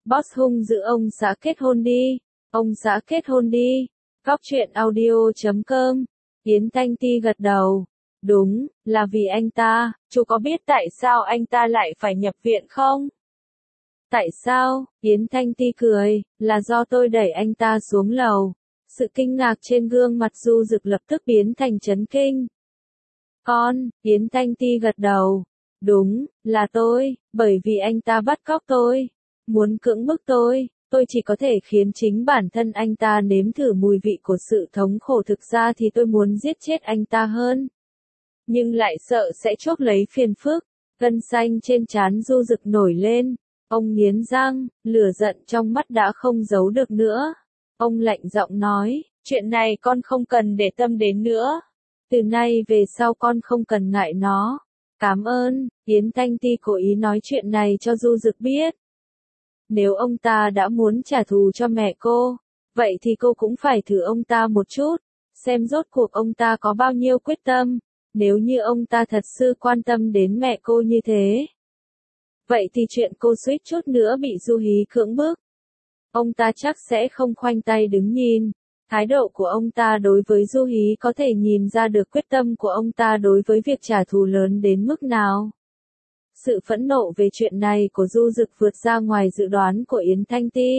Boss hung dữ ông xã kết hôn đi. Ông xã kết hôn đi. Góc truyện audio.com. Yến Thanh Ti gật đầu. Đúng, là vì anh ta. Chú có biết tại sao anh ta lại phải nhập viện không? Tại sao? Yến Thanh Ti cười, là do tôi đẩy anh ta xuống lầu. Sự kinh ngạc trên gương mặt Du Dực lập tức biến thành chấn kinh. Yến Thanh Ti gật đầu. Đúng, là tôi, bởi vì anh ta bắt cóc tôi. Muốn cưỡng bức tôi chỉ có thể khiến chính bản thân anh ta nếm thử mùi vị của sự thống khổ, thực ra thì tôi muốn giết chết anh ta hơn. Nhưng lại sợ sẽ chuốc lấy phiền phức, gân xanh trên trán Du Dực nổi lên. Ông nghiến răng, lửa giận trong mắt đã không giấu được nữa. Ông lạnh giọng nói, chuyện này con không cần để tâm đến nữa. Từ nay về sau con không cần ngại nó. Cảm ơn, Yến Thanh Ti cố ý nói chuyện này cho Du Dực biết. Nếu ông ta đã muốn trả thù cho mẹ cô, vậy thì cô cũng phải thử ông ta một chút, xem rốt cuộc ông ta có bao nhiêu quyết tâm. Nếu như ông ta thật sự quan tâm đến mẹ cô như thế, vậy thì chuyện cô suýt chút nữa bị Du Hí cưỡng bức, ông ta chắc sẽ không khoanh tay đứng nhìn. Thái độ của ông ta đối với Du Hí có thể nhìn ra được quyết tâm của ông ta đối với việc trả thù lớn đến mức nào. Sự phẫn nộ về chuyện này của Du Dực vượt ra ngoài dự đoán của Yến Thanh Ti.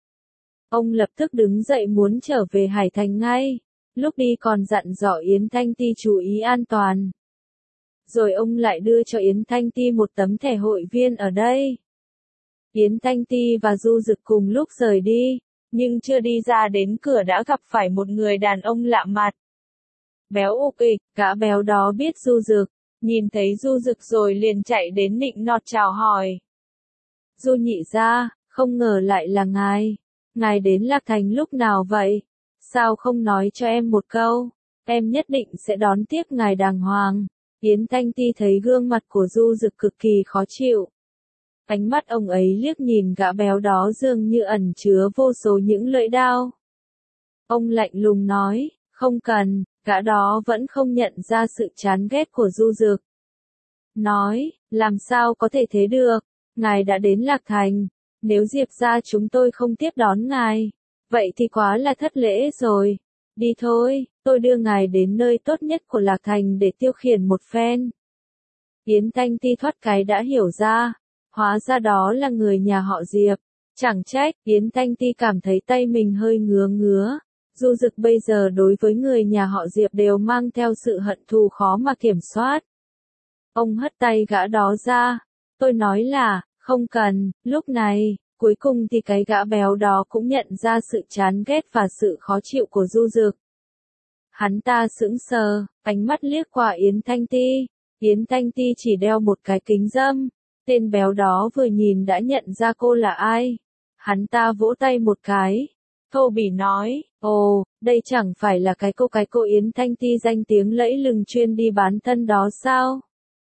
Ông lập tức đứng dậy muốn trở về Hải Thành ngay. Lúc đi còn dặn dò Yến Thanh Ti chú ý an toàn. Rồi ông lại đưa cho Yến Thanh Ti một tấm thẻ hội viên ở đây. Yến Thanh Ti và Du Dực cùng lúc rời đi, nhưng chưa đi ra đến cửa đã gặp phải một người đàn ông lạ mặt. Béo ục ịch, gã béo đó biết Du Dực, nhìn thấy Du Dực rồi liền chạy đến nịnh nọt chào hỏi. Du nhị gia, không ngờ lại là ngài. Ngài đến Lạc Thành lúc nào vậy? Sao không nói cho em một câu? Em nhất định sẽ đón tiếp ngài đàng hoàng. Yến Thanh Ti thấy gương mặt của Du Dực cực kỳ khó chịu. Ánh mắt ông ấy liếc nhìn gã béo đó dường như ẩn chứa vô số những lưỡi đao. Ông lạnh lùng nói, không cần, gã đó vẫn không nhận ra sự chán ghét của Du Dực. Nói, làm sao có thể thế được, ngài đã đến Lạc Thành, nếu Diệp gia chúng tôi không tiếp đón ngài, vậy thì quá là thất lễ rồi. Đi thôi, tôi đưa ngài đến nơi tốt nhất của Lạc Thành để tiêu khiển một phen. Yến Thanh Ti thoát cái đã hiểu ra, hóa ra đó là người nhà họ Diệp. Chẳng trách, Yến Thanh Ti cảm thấy tay mình hơi ngứa ngứa. Du Dực bây giờ đối với người nhà họ Diệp đều mang theo sự hận thù khó mà kiểm soát. Ông hất tay gã đó ra. Tôi nói là, không cần, lúc này, cuối cùng thì cái gã béo đó cũng nhận ra sự chán ghét và sự khó chịu của Du Dực. Hắn ta sững sờ, ánh mắt liếc qua Yến Thanh Ti. Yến Thanh Ti chỉ đeo một cái kính râm. Tên béo đó vừa nhìn đã nhận ra cô là ai. Hắn ta vỗ tay một cái. Thô bỉ nói, ồ, đây chẳng phải là cái cô Yến Thanh Ti danh tiếng lẫy lừng chuyên đi bán thân đó sao?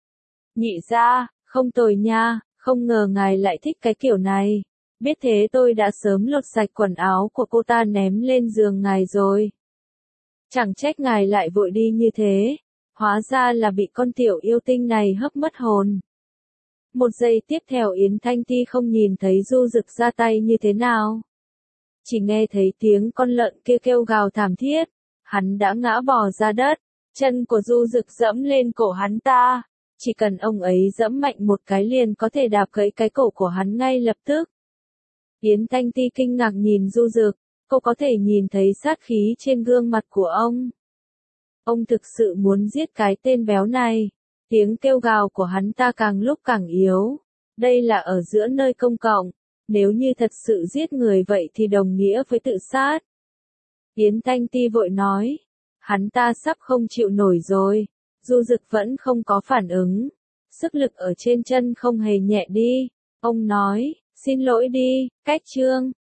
Nhị gia, không tồi nha, không ngờ ngài lại thích cái kiểu này. Biết thế tôi đã sớm lột sạch quần áo của cô ta ném lên giường ngài rồi. Chẳng trách ngài lại vội đi như thế. Hóa ra là bị con tiểu yêu tinh này hấp mất hồn. Một giây tiếp theo Yến Thanh Ti không nhìn thấy Du Dực ra tay như thế nào. Chỉ nghe thấy tiếng con lợn kia kêu gào thảm thiết. Hắn đã ngã bò ra đất. Chân của Du Dực dẫm lên cổ hắn ta. Chỉ cần ông ấy dẫm mạnh một cái liền có thể đạp gãy cái cổ của hắn ngay lập tức. Yến Thanh Ti kinh ngạc nhìn Du Dực. Cô có thể nhìn thấy sát khí trên gương mặt của ông. Ông thực sự muốn giết cái tên béo này. Tiếng kêu gào của hắn ta càng lúc càng yếu. Đây là ở giữa nơi công cộng. Nếu như thật sự giết người vậy thì đồng nghĩa với tự sát. Yến Thanh Ti vội nói. Hắn ta sắp không chịu nổi rồi. Du Dực vẫn không có phản ứng. Sức lực ở trên chân không hề nhẹ đi. Ông nói, xin lỗi đi, cách chương.